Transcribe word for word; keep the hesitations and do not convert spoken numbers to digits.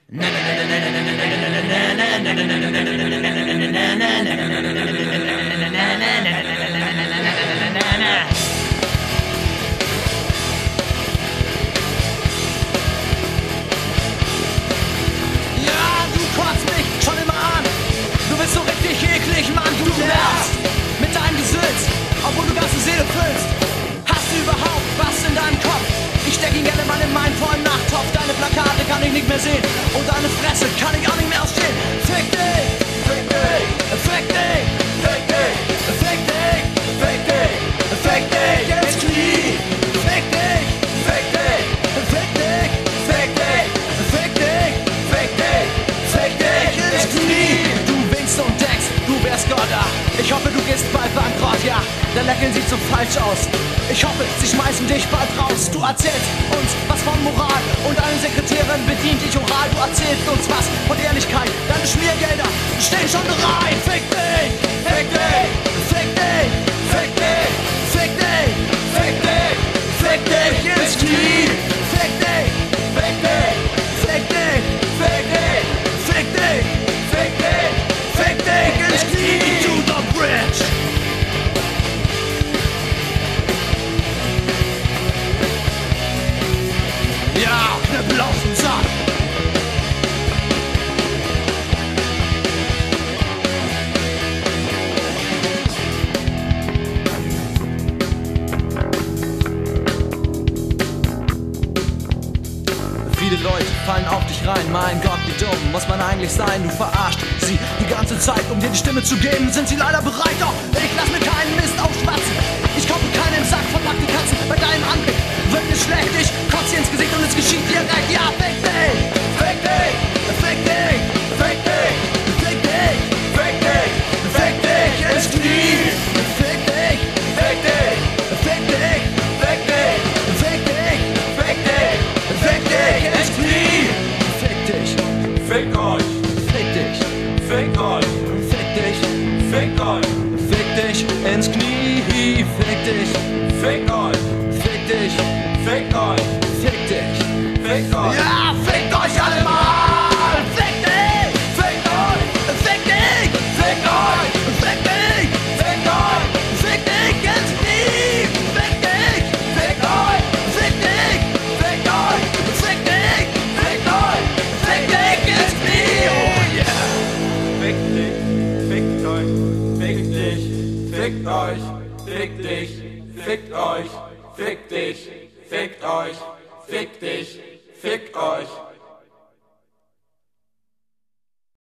Mit deinem Gesülz, obwohl du ganze Seele füllst. Hast du überhaupt was in deinem Kopf? Ich steck ihn gerne mal in meinen vollen Nachttopf. Deine Plakate kann ich nicht mehr sehen und deine Fresse kann ich auch nicht mehr ausstehen. Fick dich, fick dich, fick dich, fick dich, fick dich, fick dich, fick dich ins Knie. Fick dich, fick dich, fick dich, fick dich, fick dich, fick dich, fick dich ins Knie. Du winkst und denkst, du wärst Gott, ja. Ich hoffe, du gehst bald bankrott, ja. Dein Lächeln sieht so falsch aus. Ich hoffe, sie schmeißen dich bald raus. Du erzählst uns was von Moral und deine Sekretärin bedient dich oral. Du erzählst uns was von Ehrlichkeit. Deine Schmiergelder stehen schon bereit. Fick dich, fick dich, fick dich, fick dich, fick dich, fick dich, fick dich ins Knie. Fick dich, fick dich, fick dich, fick dich, fick dich, fick dich, fick dich ins Knie. To the bridge. Ja, Knüppel auf den Sack. Viele Leute fallen auf dich rein, mein Gott, wie dumm muss man eigentlich sein? Du verarscht sie die ganze Zeit, um dir die Stimme zu geben, sind sie leider bereit, doch ich lass mir keinen Mist aufschwatzen. Ich kaufe keinen Sack verpackte Katzen, bei deinem Anblick wird mir schlecht, ich kotze dir ins Gesicht und es geschieht direkt, ja, fick dich, fick dich, fick dich, fick dich, fick dich, fick dich, fick dich ins Knie, fick dich, fick dich, fick dich, fick dich, fick dich, fick dich, fick dich ins Knie, fick dich, Fickt euch, fick dich, fickt euch, fick dich, fickt euch, fick dich ins Knie, fick dich, fickt euch, fick dich, fickt euch, fick dich. fickt euch. Ja, fickt euch alle mal! Fick dich! Fickt euch! Fick dich! Fickt euch! Fick dich! Fickt euch! Fick dich ins Knie! Fick dich! Fickt euch! Fick dich! Fickt euch! Fick dich! Fickt euch! Fick dich ins Knie! Oh yeah! Fickt dich, fickt euch, fickt dich, fickt euch, fickt dich, fickt euch, fickt dich, fickt euch, fickt dich, fickt euch.